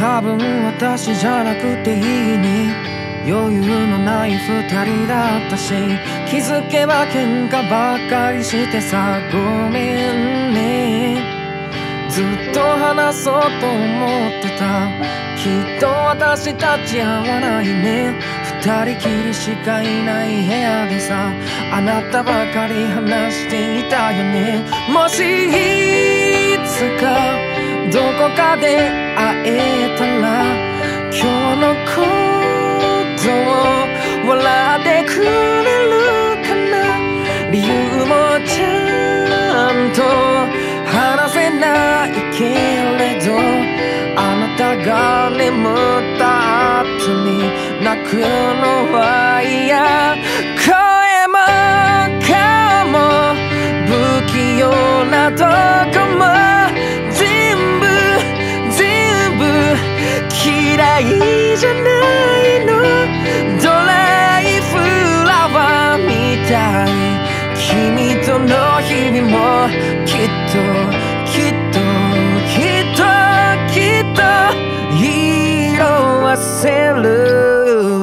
多分私じゃなくていいに余裕のない二人だったし、気づけば喧嘩ばっかりしてさ、ごめんね。ずっと話そうと思ってた。きっと私たち合わないね。二人きりしかいない部屋でさ、あなたばかり話していたよね。もしいつかどこかで会えたら、今日のことを笑ってくれるかな。理由もちゃんと話せないけれど、あなたが眠った後に泣くのは嫌。声も顔も不器用なとこも全部嫌いじゃないの。ドライフラワーみたい。君との日々もきっと色あせる。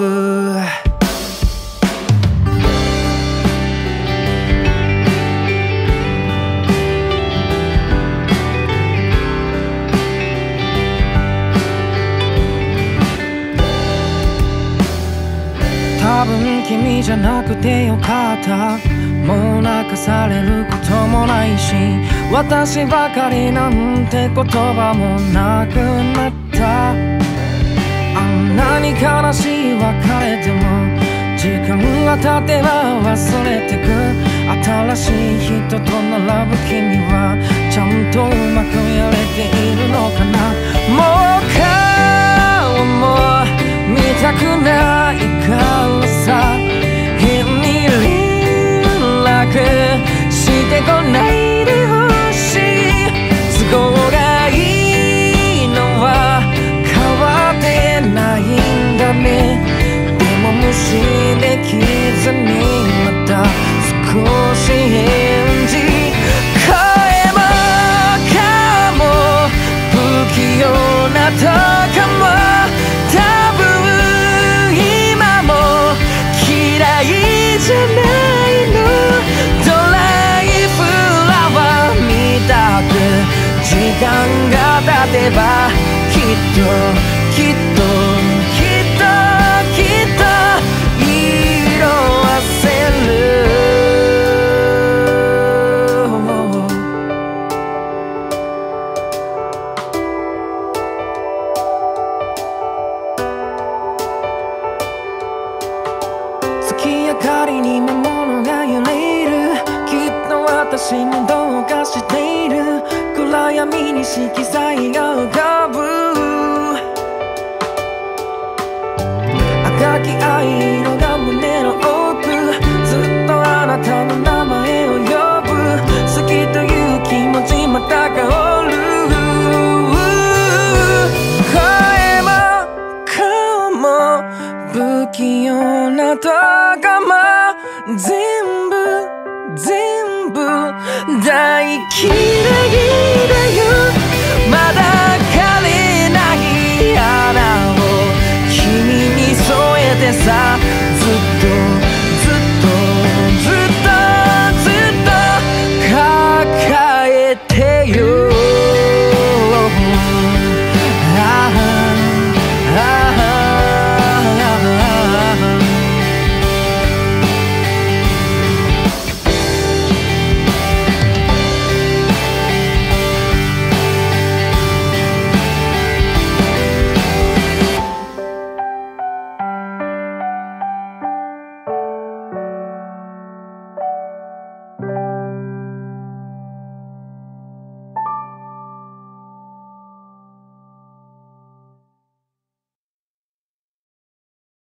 多分君じゃなくてよかった。もう泣かされることもないし、私ばかりなんて言葉もなくなった。あんなに悲しい別れでも時間が経てば忘れてく。新しい人と並ぶ君はちゃんとうまくやれているのかな。もう顔も見たくないからさ、変に連絡してこないでほしい。都合がいいのは変わってないんだね。でも無視できずにまた少し返事。声も顔も不器用なとこも多分今も嫌いじゃないの。ドライフラワーみたく時間が経てばきっと色あせる。月明かりに魔物が揺れる。きっと私もどうかしている。暗闇に色彩が浮かぶ。赤き藍色が胸の奥。ずっとあなたの名前を呼ぶ。好きという気持ちまた香る。声も顔も不器用なとこも全部大嫌いだよ。まだ枯れない花を君に添えてさ、